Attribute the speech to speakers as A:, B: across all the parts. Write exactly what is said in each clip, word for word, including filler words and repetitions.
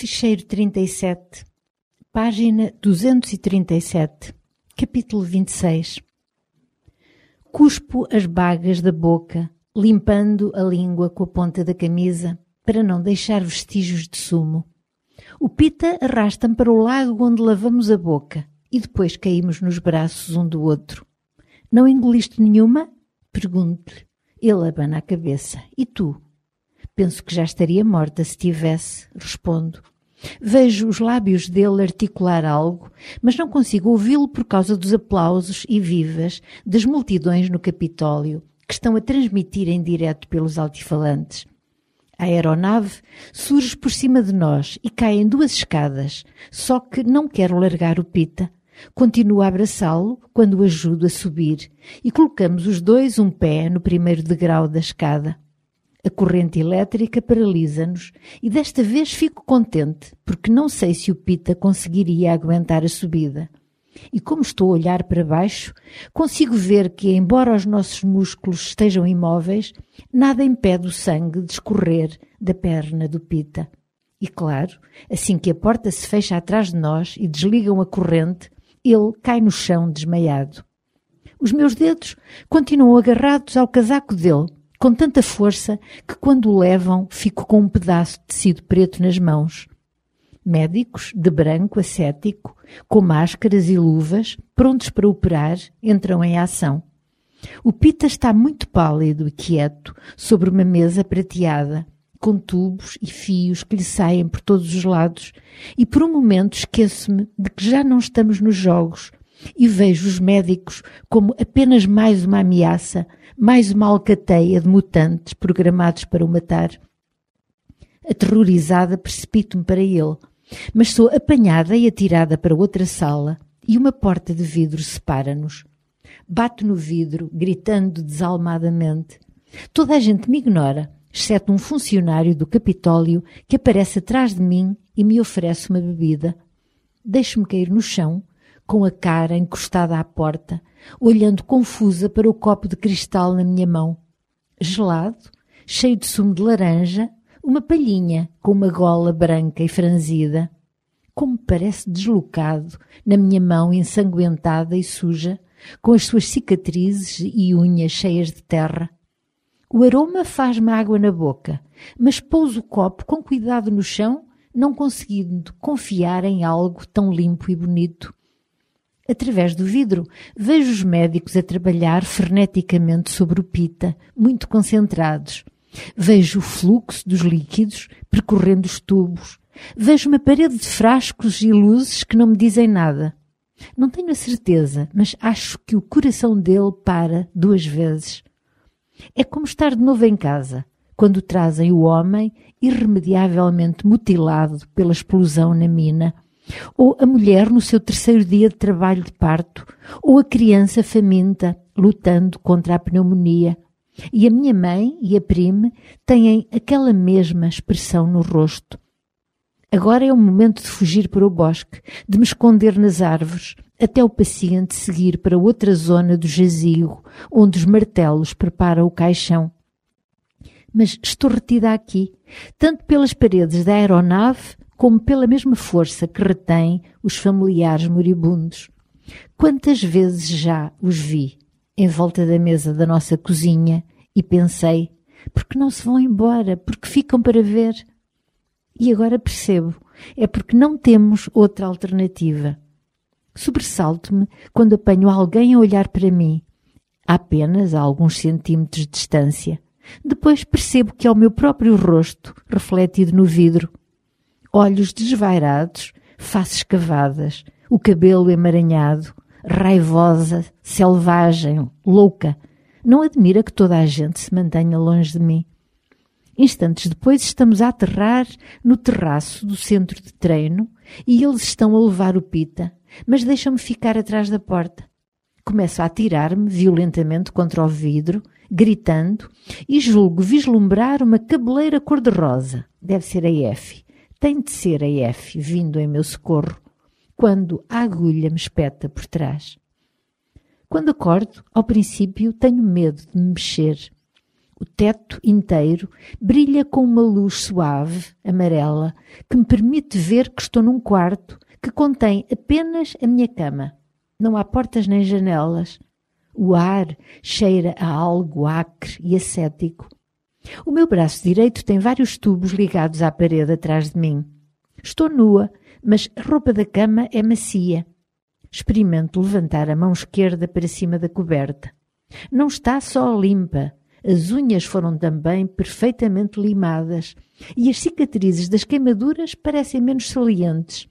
A: Ficheiro trinta e sete, página duzentos e trinta e sete, capítulo vinte e seis. Cuspo as bagas da boca, limpando a língua com a ponta da camisa, para não deixar vestígios de sumo. O Pita arrasta-me para o lago onde lavamos a boca e depois caímos nos braços um do outro. Não engoliste nenhuma? Pergunto-lhe. Ele abana a cabeça. E tu? Penso que já estaria morta se tivesse, respondo. Vejo os lábios dele articular algo, mas não consigo ouvi-lo por causa dos aplausos e vivas das multidões no Capitólio, que estão a transmitir em direto pelos altifalantes. A aeronave surge por cima de nós e cai em duas escadas, só que não quero largar o Pita. Continuo a abraçá-lo quando o ajudo a subir e colocamos os dois um pé no primeiro degrau da escada. A corrente elétrica paralisa-nos e desta vez fico contente porque não sei se o Pita conseguiria aguentar a subida. E como estou a olhar para baixo, consigo ver que, embora os nossos músculos estejam imóveis, nada impede o sangue de escorrer da perna do Pita. E claro, assim que a porta se fecha atrás de nós e desligam a corrente, ele cai no chão desmaiado. Os meus dedos continuam agarrados ao casaco dele, com tanta força que quando o levam fico com um pedaço de tecido preto nas mãos. Médicos, de branco ascético, com máscaras e luvas, prontos para operar, entram em ação. O Pita está muito pálido e quieto, sobre uma mesa prateada, com tubos e fios que lhe saem por todos os lados, e por um momento esqueço-me de que já não estamos nos jogos e vejo os médicos como apenas mais uma ameaça, mais uma alcateia de mutantes programados para o matar. Aterrorizada, precipito-me para ele, mas sou apanhada e atirada para outra sala e uma porta de vidro separa-nos. Bato no vidro, gritando desalmadamente. Toda a gente me ignora, exceto um funcionário do Capitólio que aparece atrás de mim e me oferece uma bebida. Deixo-me cair no chão, com a cara encostada à porta, olhando confusa para o copo de cristal na minha mão. Gelado, cheio de sumo de laranja, uma palhinha com uma gola branca e franzida. Como parece deslocado na minha mão ensanguentada e suja, com as suas cicatrizes e unhas cheias de terra. O aroma faz-me água na boca, mas pouso o copo com cuidado no chão, não conseguindo confiar em algo tão limpo e bonito. Através do vidro, vejo os médicos a trabalhar freneticamente sobre o Pita, muito concentrados. Vejo o fluxo dos líquidos percorrendo os tubos. Vejo uma parede de frascos e luzes que não me dizem nada. Não tenho a certeza, mas acho que o coração dele para duas vezes. É como estar de novo em casa, quando trazem o homem irremediavelmente mutilado pela explosão na mina, ou a mulher no seu terceiro dia de trabalho de parto, ou a criança faminta lutando contra a pneumonia. E a minha mãe e a prima têm aquela mesma expressão no rosto. Agora é o momento de fugir para o bosque, de me esconder nas árvores, até o paciente seguir para outra zona do jazigo, onde os martelos preparam o caixão. Mas estou retida aqui, tanto pelas paredes da aeronave, como pela mesma força que retém os familiares moribundos. Quantas vezes já os vi em volta da mesa da nossa cozinha e pensei, por que não se vão embora? Porque ficam para ver? E agora percebo, é porque não temos outra alternativa. Sobressalto-me quando apanho alguém a olhar para mim, apenas a alguns centímetros de distância. Depois percebo que é o meu próprio rosto refletido no vidro. Olhos desvairados, faces cavadas, o cabelo emaranhado, raivosa, selvagem, louca. Não admira que toda a gente se mantenha longe de mim. Instantes depois estamos a aterrar no terraço do centro de treino e eles estão a levar o Pita, mas deixam-me ficar atrás da porta. Começo a atirar-me violentamente contra o vidro, gritando, e julgo vislumbrar uma cabeleira cor-de-rosa. Deve ser a F. Tem de ser a F, vindo em meu socorro, quando a agulha me espeta por trás. Quando acordo, ao princípio, tenho medo de me mexer. O teto inteiro brilha com uma luz suave, amarela, que me permite ver que estou num quarto que contém apenas a minha cama. Não há portas nem janelas. O ar cheira a algo acre e ascético. O meu braço direito tem vários tubos ligados à parede atrás de mim. Estou nua, mas a roupa da cama é macia. Experimento levantar a mão esquerda para cima da coberta. Não está só limpa. As unhas foram também perfeitamente limadas e as cicatrizes das queimaduras parecem menos salientes.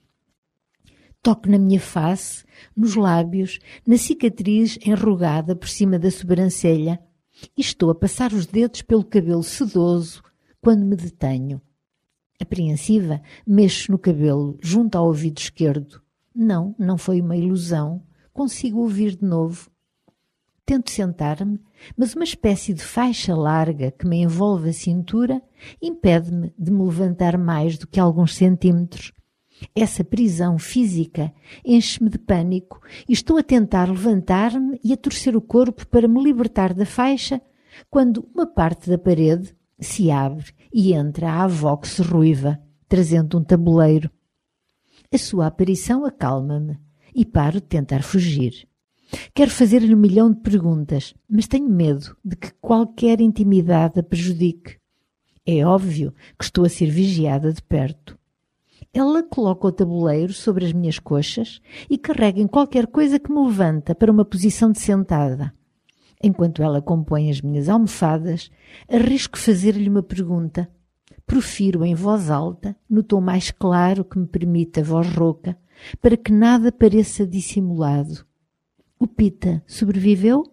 A: Toco na minha face, nos lábios, na cicatriz enrugada por cima da sobrancelha e estou a passar os dedos pelo cabelo sedoso quando me detenho. Apreensiva, mexo no cabelo junto ao ouvido esquerdo. Não, não foi uma ilusão. Consigo ouvir de novo. Tento sentar-me, mas uma espécie de faixa larga que me envolve a cintura impede-me de me levantar mais do que alguns centímetros. Essa prisão física enche-me de pânico e estou a tentar levantar-me e a torcer o corpo para me libertar da faixa quando uma parte da parede se abre e entra a Avox ruiva, trazendo um tabuleiro. A sua aparição acalma-me e paro de tentar fugir. Quero fazer-lhe um milhão de perguntas, mas tenho medo de que qualquer intimidade a prejudique. É óbvio que estou a ser vigiada de perto. Ela coloca o tabuleiro sobre as minhas coxas e carrega em qualquer coisa que me levanta para uma posição de sentada. Enquanto ela compõe as minhas almofadas, arrisco fazer-lhe uma pergunta. Profiro em voz alta, no tom mais claro que me permite a voz rouca, para que nada pareça dissimulado. O Pita sobreviveu?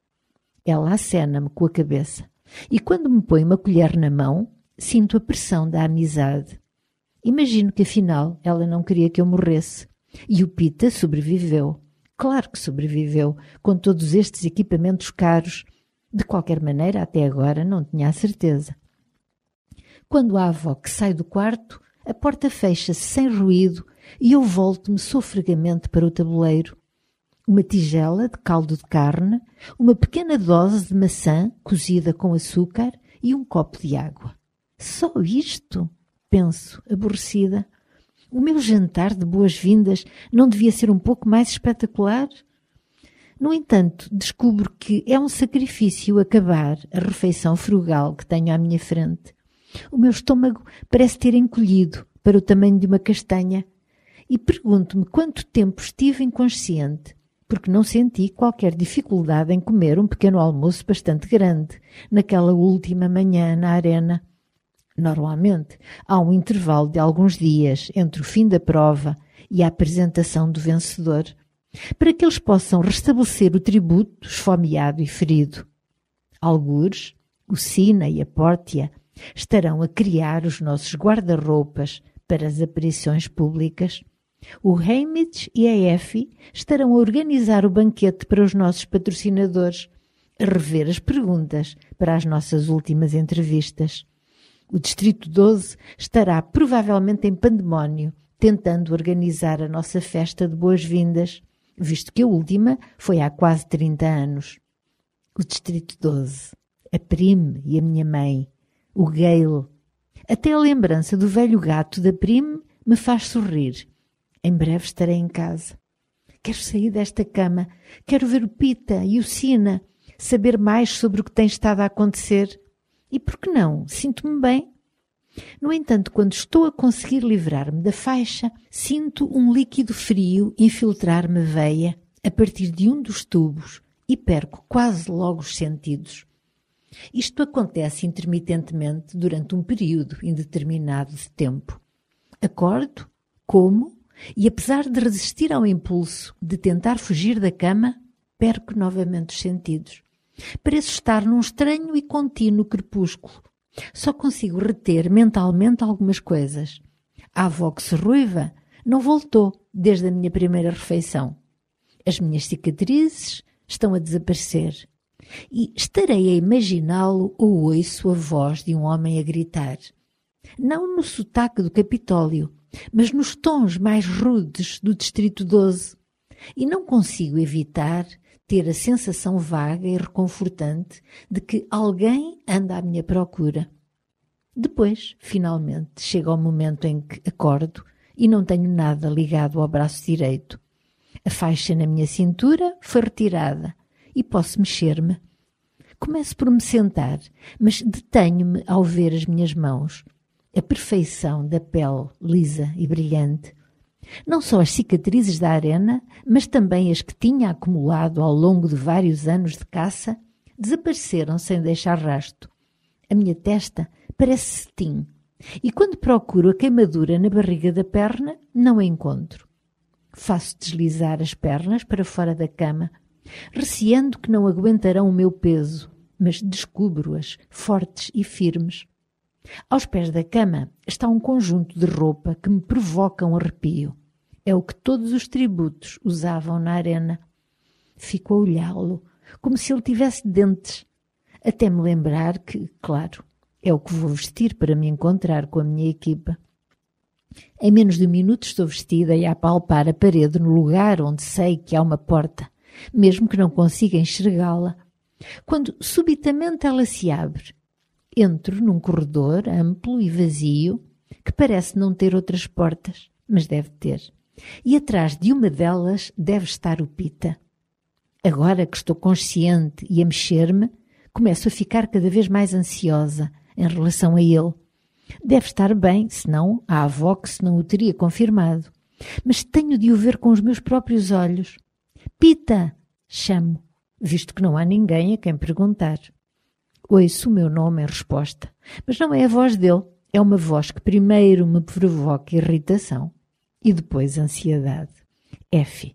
A: Ela acena-me com a cabeça e quando me põe uma colher na mão, sinto a pressão da amizade. Imagino que afinal ela não queria que eu morresse. E o Pita sobreviveu. Claro que sobreviveu, com todos estes equipamentos caros. De qualquer maneira, até agora não tinha a certeza. Quando a avó que sai do quarto, a porta fecha-se sem ruído e eu volto-me sofregamente para o tabuleiro. Uma tigela de caldo de carne, uma pequena dose de maçã cozida com açúcar e um copo de água. Só isto? Penso, aborrecida. O meu jantar de boas-vindas não devia ser um pouco mais espetacular? No entanto, descubro que é um sacrifício acabar a refeição frugal que tenho à minha frente. O meu estômago parece ter encolhido para o tamanho de uma castanha e pergunto-me quanto tempo estive inconsciente, porque não senti qualquer dificuldade em comer um pequeno almoço bastante grande naquela última manhã na arena. Normalmente, há um intervalo de alguns dias entre o fim da prova e a apresentação do vencedor, para que eles possam restabelecer o tributo esfomeado e ferido. Algures, o Sina e a Pórtia estarão a criar os nossos guarda-roupas para as aparições públicas. O Hamish e a Effie estarão a organizar o banquete para os nossos patrocinadores, a rever as perguntas para as nossas últimas entrevistas. O Distrito doze estará provavelmente em pandemónio, tentando organizar a nossa festa de boas-vindas, visto que a última foi há quase trinta anos. O Distrito doze, a Prime e a minha mãe, o Gale. Até a lembrança do velho gato da Prime me faz sorrir. Em breve estarei em casa. Quero sair desta cama, quero ver o Pita e o Sina, saber mais sobre o que tem estado a acontecer. E por que não? Sinto-me bem. No entanto, quando estou a conseguir livrar-me da faixa, sinto um líquido frio infiltrar-me a veia a partir de um dos tubos e perco quase logo os sentidos. Isto acontece intermitentemente durante um período indeterminado de tempo. Acordo, como, e apesar de resistir ao impulso de tentar fugir da cama, perco novamente os sentidos. Pareço estar num estranho e contínuo crepúsculo. Só consigo reter mentalmente algumas coisas. A Avox ruiva não voltou desde a minha primeira refeição. As minhas cicatrizes estão a desaparecer. E estarei a imaginá-lo ou ouço a voz de um homem a gritar. Não no sotaque do Capitólio, mas nos tons mais rudes do Distrito doze. E não consigo evitar ter a sensação vaga e reconfortante de que alguém anda à minha procura. Depois, finalmente, chega o momento em que acordo e não tenho nada ligado ao braço direito. A faixa na minha cintura foi retirada e posso mexer-me. Começo por me sentar, mas detenho-me ao ver as minhas mãos. A perfeição da pele lisa e brilhante. Não só as cicatrizes da arena, mas também as que tinha acumulado ao longo de vários anos de caça, desapareceram sem deixar rasto. A minha testa parece cetim, e quando procuro a queimadura na barriga da perna, não a encontro. Faço deslizar as pernas para fora da cama, receando que não aguentarão o meu peso, mas descubro-as fortes e firmes. Aos pés da cama está um conjunto de roupa que me provoca um arrepio. É o que todos os tributos usavam na arena. Fico a olhá-lo, como se ele tivesse dentes, até me lembrar que, claro, é o que vou vestir para me encontrar com a minha equipa. Em menos de um minuto estou vestida e a apalpar a parede no lugar onde sei que há uma porta, mesmo que não consiga enxergá-la. Quando subitamente ela se abre, entro num corredor amplo e vazio que parece não ter outras portas, mas deve ter. E atrás de uma delas deve estar o Pita. Agora que estou consciente e a mexer-me, começo a ficar cada vez mais ansiosa em relação a ele. Deve estar bem, senão a avó que se não o teria confirmado. Mas tenho de o ver com os meus próprios olhos. Pita! Chamo, visto que não há ninguém a quem perguntar. Ouço o meu nome em resposta, mas não é a voz dele. É uma voz que primeiro me provoca irritação e depois ansiedade. F.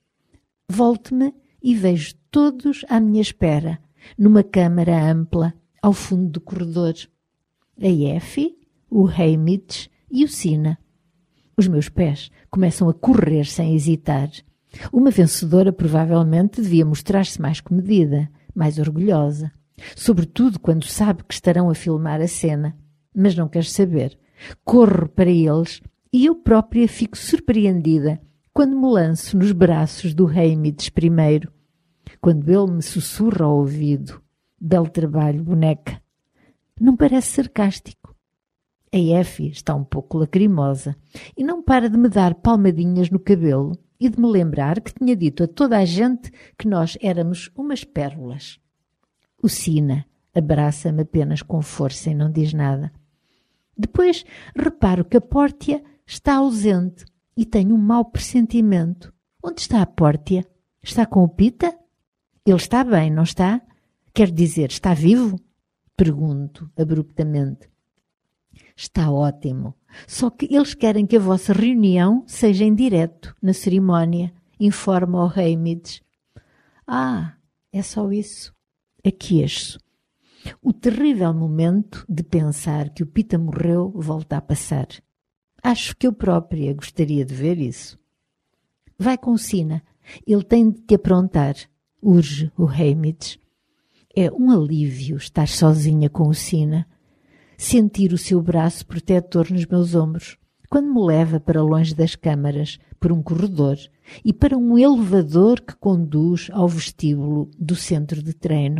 A: Volto-me e vejo todos à minha espera, numa câmara ampla, ao fundo do corredor. A F, o Haymitch e o Sina. Os meus pés começam a correr sem hesitar. Uma vencedora provavelmente devia mostrar-se mais comedida, mais orgulhosa. Sobretudo quando sabe que estarão a filmar a cena. Mas não quer saber. Corro para eles e eu própria fico surpreendida quando me lanço nos braços do Haymitch primeiro. Quando ele me sussurra ao ouvido. Belo trabalho, boneca. Não parece sarcástico. A Effie está um pouco lacrimosa e não para de me dar palmadinhas no cabelo e de me lembrar que tinha dito a toda a gente que nós éramos umas pérolas. O Sina abraça-me apenas com força e não diz nada. Depois reparo que a Pórtia está ausente e tenho um mau pressentimento. Onde está a Pórtia? Está com o Pita? Ele está bem, não está? Quer dizer, está vivo? Pergunto abruptamente. Está ótimo. Só que eles querem que a vossa reunião seja em direto, na cerimónia, informa o Haymitch. Ah, é só isso. Aqueço. O terrível momento de pensar que o Pita morreu volta a passar. Acho que eu própria gostaria de ver isso. Vai com o Sina. Ele tem de te aprontar, urge o Haymitch. É um alívio estar sozinha com o Sina. Sentir o seu braço protetor nos meus ombros, quando me leva para longe das câmaras, por um corredor e para um elevador que conduz ao vestíbulo do centro de treino.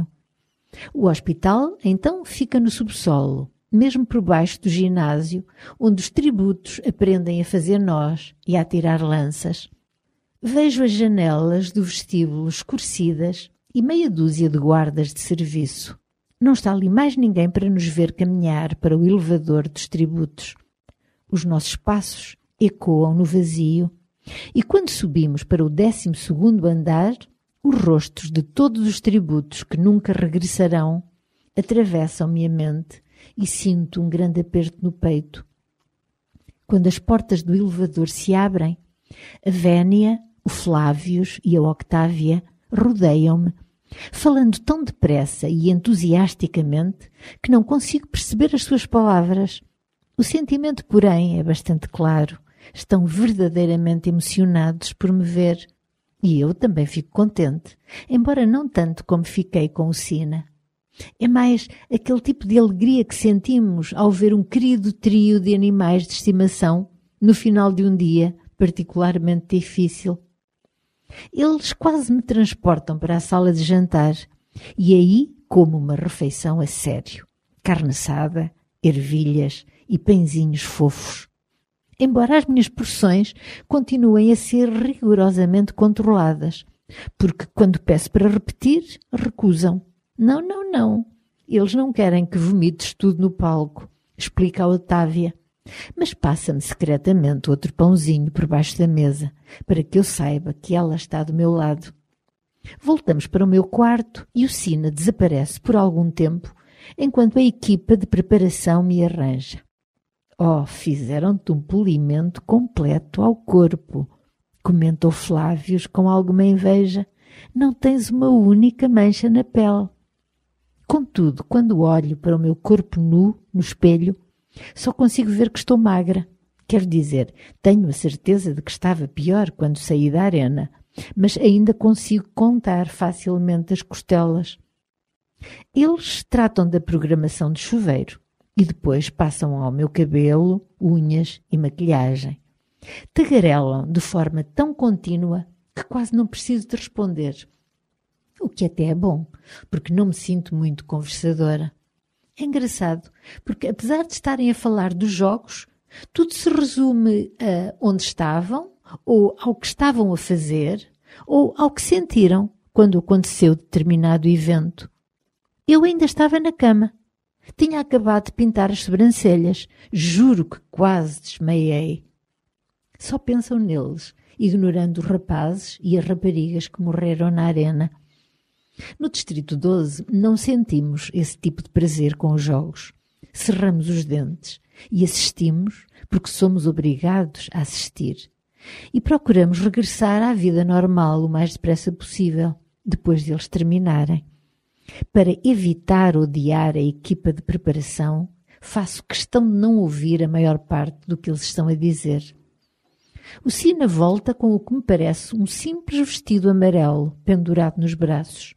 A: O hospital, então, fica no subsolo, mesmo por baixo do ginásio, onde os tributos aprendem a fazer nós e a atirar lanças. Vejo as janelas do vestíbulo escurecidas e meia dúzia de guardas de serviço. Não está ali mais ninguém para nos ver caminhar para o elevador dos tributos. Os nossos passos ecoam no vazio e quando subimos para o décimo segundo andar, os rostos de todos os tributos que nunca regressarão atravessam-me a mente e sinto um grande aperto no peito. Quando as portas do elevador se abrem, a Vénia, o Flávios e a Octávia rodeiam-me, falando tão depressa e entusiasticamente que não consigo perceber as suas palavras. O sentimento, porém, é bastante claro. Estão verdadeiramente emocionados por me ver. E eu também fico contente, embora não tanto como fiquei com o Sina. É mais aquele tipo de alegria que sentimos ao ver um querido trio de animais de estimação no final de um dia particularmente difícil. Eles quase me transportam para a sala de jantar e aí como uma refeição a sério. Carne assada, ervilhas e pãezinhos fofos. Embora as minhas porções continuem a ser rigorosamente controladas, porque quando peço para repetir, recusam. Não, não, não. Eles não querem que vomites tudo no palco, explica a Otávia. Mas passa-me secretamente outro pãozinho por baixo da mesa, para que eu saiba que ela está do meu lado. Voltamos para o meu quarto e o Sina desaparece por algum tempo, enquanto a equipa de preparação me arranja. Oh, fizeram-te um polimento completo ao corpo, comentou Flávio com alguma inveja. Não tens uma única mancha na pele. Contudo, quando olho para o meu corpo nu no espelho, só consigo ver que estou magra. Quero dizer, tenho a certeza de que estava pior quando saí da arena, mas ainda consigo contar facilmente as costelas. Eles tratam da programação de chuveiro e depois passam ao meu cabelo, unhas e maquilhagem. Tagarelam de forma tão contínua que quase não preciso de responder. O que até é bom, porque não me sinto muito conversadora. É engraçado, porque apesar de estarem a falar dos jogos, tudo se resume a onde estavam, ou ao que estavam a fazer, ou ao que sentiram quando aconteceu determinado evento. Eu ainda estava na cama. Tinha acabado de pintar as sobrancelhas. Juro que quase desmaiei. Só pensam neles, ignorando os rapazes e as raparigas que morreram na arena. No Distrito doze não sentimos esse tipo de prazer com os jogos. Cerramos os dentes e assistimos porque somos obrigados a assistir. E procuramos regressar à vida normal o mais depressa possível, depois de eles terminarem. Para evitar odiar a equipa de preparação, faço questão de não ouvir a maior parte do que eles estão a dizer. O Sina volta com o que me parece um simples vestido amarelo pendurado nos braços.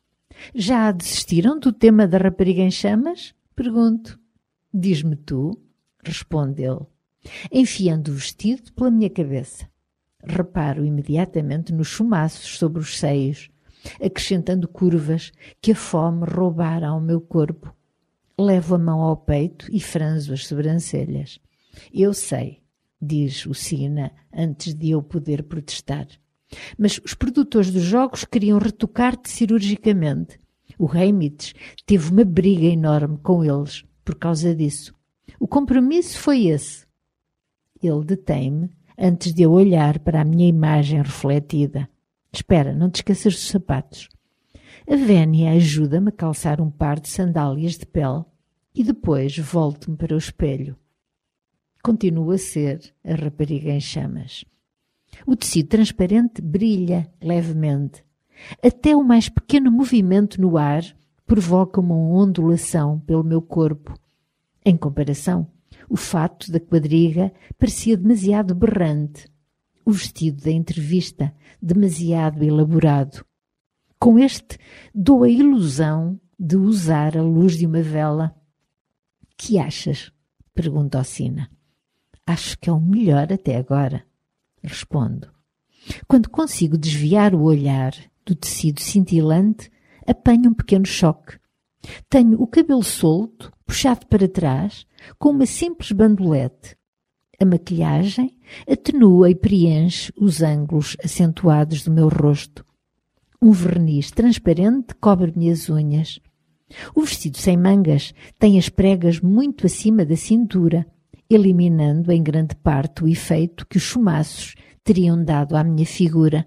A: Já desistiram do tema da rapariga em chamas? Pergunto. Diz-me tu, responde ele, enfiando o vestido pela minha cabeça. Reparo imediatamente nos chumaços sobre os seios, acrescentando curvas que a fome roubara ao meu corpo. Levo a mão ao peito e franzo as sobrancelhas. Eu sei, diz o Sina antes de eu poder protestar. Mas os produtores dos jogos queriam retocar-te cirurgicamente. O Heimitz teve uma briga enorme com eles por causa disso. O compromisso foi esse. Ele detém-me antes de eu olhar para a minha imagem refletida. Espera, não te esqueças dos sapatos. A Vénia ajuda-me a calçar um par de sandálias de pele e depois volto-me para o espelho. Continuo a ser a rapariga em chamas. O tecido transparente brilha levemente. Até o mais pequeno movimento no ar provoca uma ondulação pelo meu corpo. Em comparação, o fato da quadriga parecia demasiado berrante. O vestido da entrevista, demasiado elaborado. Com este, dou a ilusão de usar a luz de uma vela. Que achas? Pergunta ao Sina. Acho que é o melhor até agora. Respondo. Quando consigo desviar o olhar do tecido cintilante, apanho um pequeno choque. Tenho o cabelo solto, puxado para trás, com uma simples bandolete. A maquilhagem atenua e preenche os ângulos acentuados do meu rosto. Um verniz transparente cobre-me as unhas. O vestido sem mangas tem as pregas muito acima da cintura, eliminando em grande parte o efeito que os chumaços teriam dado à minha figura.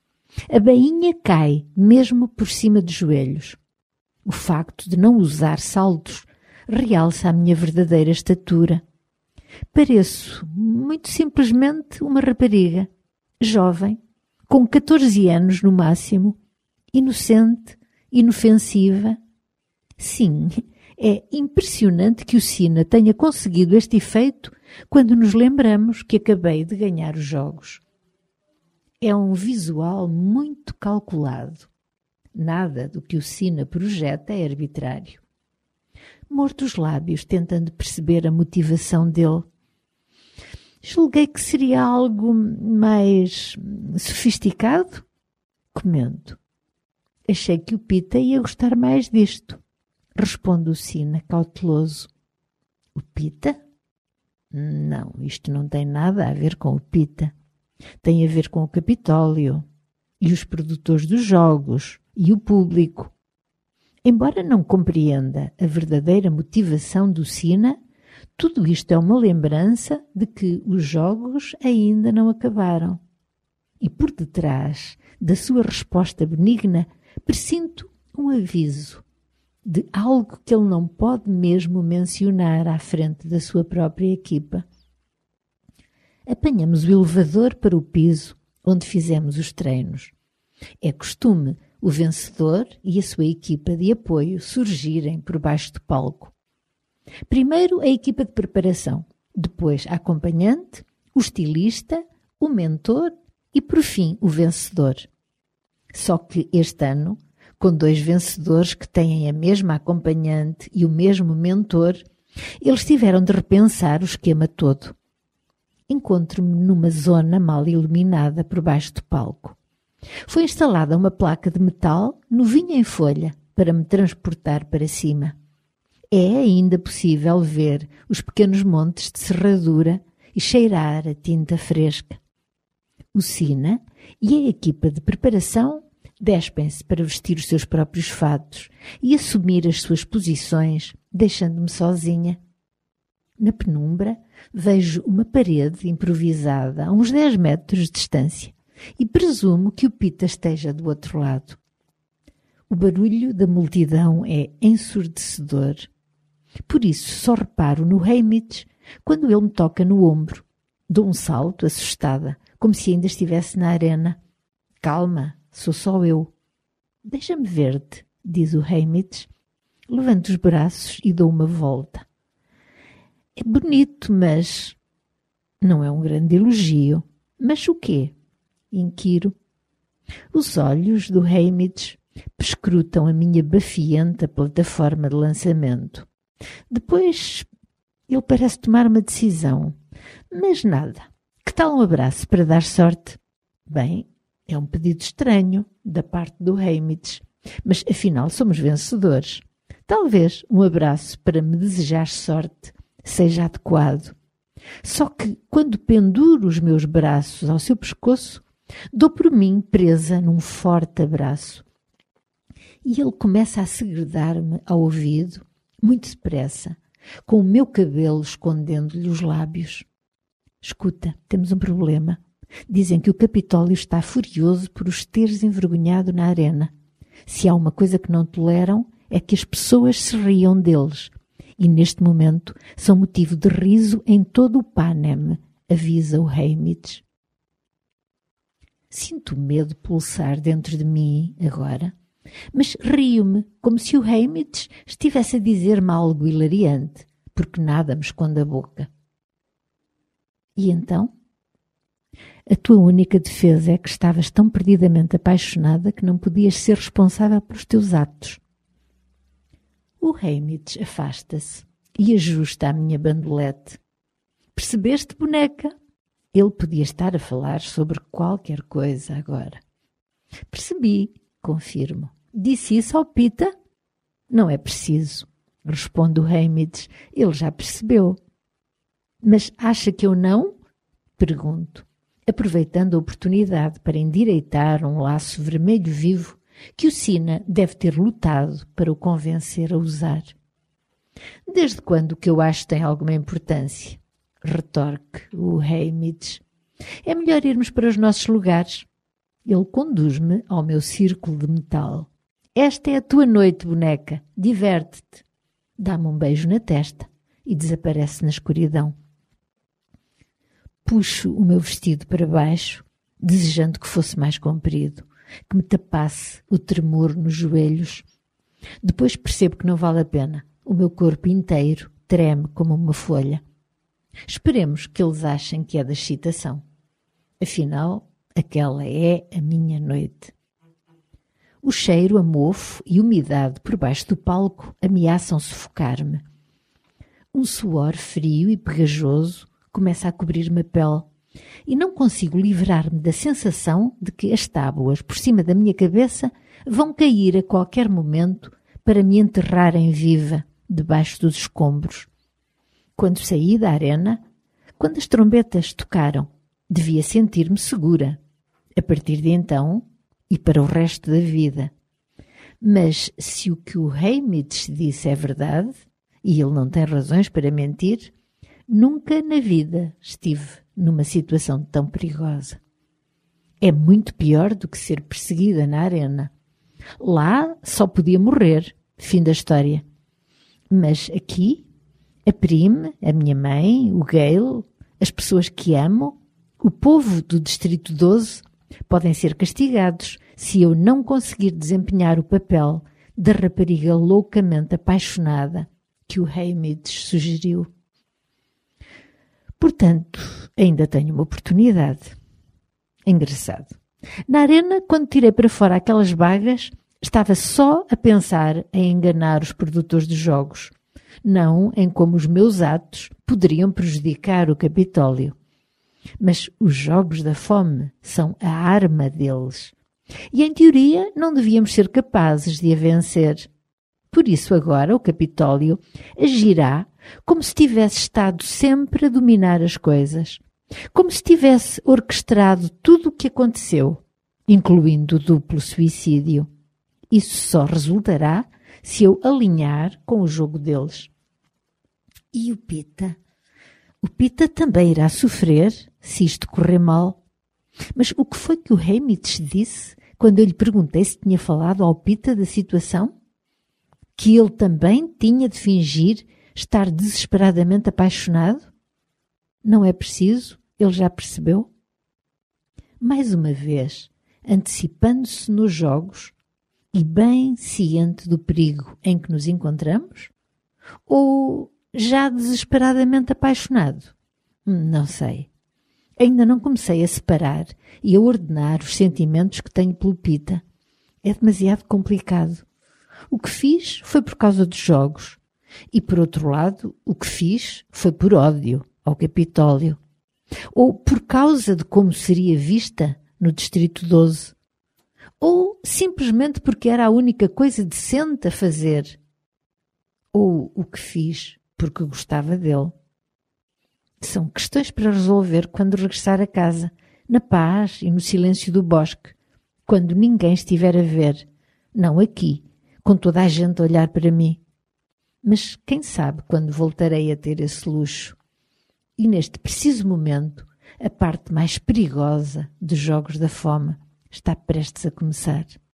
A: A bainha cai mesmo por cima dos joelhos. O facto de não usar saltos realça a minha verdadeira estatura. Pareço, muito simplesmente, uma rapariga, jovem, com catorze anos no máximo, inocente, inofensiva. Sim, é impressionante que o Sina tenha conseguido este efeito quando nos lembramos que acabei de ganhar os jogos. É um visual muito calculado. Nada do que o Sina projeta é arbitrário. Morto os lábios, tentando perceber a motivação dele. Julguei que seria algo mais sofisticado, Comento. Achei que o Pita ia gostar mais disto. Responde o Sina, cauteloso. O Pita? Não, isto não tem nada a ver com o Pita. Tem a ver com o Capitólio e os produtores dos jogos e o público. Embora não compreenda a verdadeira motivação do Sina, tudo isto é uma lembrança de que os jogos ainda não acabaram. E por detrás da sua resposta benigna, presinto um aviso de algo que ele não pode mesmo mencionar à frente da sua própria equipa. Apanhamos o elevador para o piso onde fizemos os treinos. É costume o vencedor e a sua equipa de apoio surgirem por baixo do palco. Primeiro a equipa de preparação, depois a acompanhante, o estilista, o mentor e, por fim, o vencedor. Só que este ano, com dois vencedores que têm a mesma acompanhante e o mesmo mentor, eles tiveram de repensar o esquema todo. Encontro-me numa zona mal iluminada por baixo do palco. Foi instalada uma placa de metal novinha em folha para me transportar para cima. É ainda possível ver os pequenos montes de serradura e cheirar a tinta fresca. O Sina e a equipa de preparação despem-se para vestir os seus próprios fatos e assumir as suas posições, deixando-me sozinha. Na penumbra, vejo uma parede improvisada a uns dez metros de distância e presumo que o Pita esteja do outro lado. O barulho da multidão é ensurdecedor. Por isso só reparo no Haymitch quando ele me toca no ombro. Dou um salto, assustada, como se ainda estivesse na arena. Calma, sou só eu. Deixa-me ver-te, diz o Haymitch. Levanto os braços e dou uma volta. É bonito, mas... Não é um grande elogio. Mas o quê? Inquiro. Os olhos do Haymitch perscrutam a minha bafienta plataforma de lançamento. Depois ele parece tomar uma decisão. Mas nada. Que tal um abraço para dar sorte? Bem, é um pedido estranho da parte do Haymitch, mas afinal somos vencedores. Talvez um abraço para me desejar sorte seja adequado. Só que quando penduro os meus braços ao seu pescoço, dou por mim presa num forte abraço. E ele começa a segredar-me ao ouvido, muito depressa, com o meu cabelo escondendo-lhe os lábios. Escuta, temos um problema. Dizem que o Capitólio está furioso por os teres envergonhado na arena. Se há uma coisa que não toleram, é que as pessoas se riam deles. E neste momento são motivo de riso em todo o Panem, avisa o Haymitch. Sinto medo pulsar dentro de mim agora, mas rio-me como se o Haymitch estivesse a dizer-me algo hilariante, porque nada me esconde a boca. E então? A tua única defesa é que estavas tão perdidamente apaixonada que não podias ser responsável pelos teus atos. O Haymitch afasta-se e ajusta a minha bandolete. Percebeste, boneca? Ele podia estar a falar sobre qualquer coisa agora. Percebi, confirmo. Disse isso ao Pita? Não é preciso, responde o Haymitch. Ele já percebeu. Mas acha que eu não? Pergunto, aproveitando a oportunidade para endireitar um laço vermelho vivo que o Sina deve ter lutado para o convencer a usar. Desde quando que eu acho que tem alguma importância? Retorque o Haymitch. É melhor irmos para os nossos lugares. Ele conduz-me ao meu círculo de metal. Esta é a tua noite, boneca. Diverte-te. Dá-me um beijo na testa e desaparece na escuridão. Puxo o meu vestido para baixo, desejando que fosse mais comprido, que me tapasse o tremor nos joelhos. Depois percebo que não vale a pena. O meu corpo inteiro treme como uma folha. Esperemos que eles achem que é da excitação. Afinal, aquela é a minha noite. O cheiro a mofo e umidade por baixo do palco ameaçam sufocar-me. Um suor frio e pegajoso começa a cobrir-me a pele e não consigo livrar-me da sensação de que as tábuas por cima da minha cabeça vão cair a qualquer momento para me enterrarem viva debaixo dos escombros. Quando saí da arena, quando as trombetas tocaram, devia sentir-me segura, a partir de então e para o resto da vida. Mas se o que o Haymitch disse é verdade, e ele não tem razões para mentir, nunca na vida estive numa situação tão perigosa. É muito pior do que ser perseguida na arena. Lá só podia morrer, fim da história. Mas aqui, a Prime, a minha mãe, o Gale, as pessoas que amo, o povo do Distrito doze, podem ser castigados se eu não conseguir desempenhar o papel da rapariga loucamente apaixonada que o Haymitch sugeriu. Portanto, ainda tenho uma oportunidade. Engraçado. Na arena, quando tirei para fora aquelas bagas, estava só a pensar em enganar os produtores de jogos, não em como os meus atos poderiam prejudicar o Capitólio. Mas os jogos da fome são a arma deles. E, em teoria, não devíamos ser capazes de a vencer. Por isso, agora, o Capitólio agirá como se tivesse estado sempre a dominar as coisas, como se tivesse orquestrado tudo o que aconteceu, incluindo o duplo suicídio. Isso só resultará se eu alinhar com o jogo deles. E o Pita? O Pita também irá sofrer se isto correr mal. Mas o que foi que o Haymitch disse quando eu lhe perguntei se tinha falado ao Pita da situação? Que ele também tinha de fingir estar desesperadamente apaixonado? Não é preciso, ele já percebeu. Mais uma vez, antecipando-se nos jogos e bem ciente do perigo em que nos encontramos? Ou já desesperadamente apaixonado? Não sei. Ainda não comecei a separar e a ordenar os sentimentos que tenho pelo Pita. É demasiado complicado. O que fiz foi por causa dos jogos. E, por outro lado, o que fiz foi por ódio ao Capitólio. Ou por causa de como seria vista no Distrito doze. Ou simplesmente porque era a única coisa decente a fazer. Ou o que fiz porque gostava dele. São questões para resolver quando regressar a casa, na paz e no silêncio do bosque, quando ninguém estiver a ver, não aqui, com toda a gente a olhar para mim. Mas quem sabe quando voltarei a ter esse luxo? E neste preciso momento, a parte mais perigosa dos jogos da fome está prestes a começar.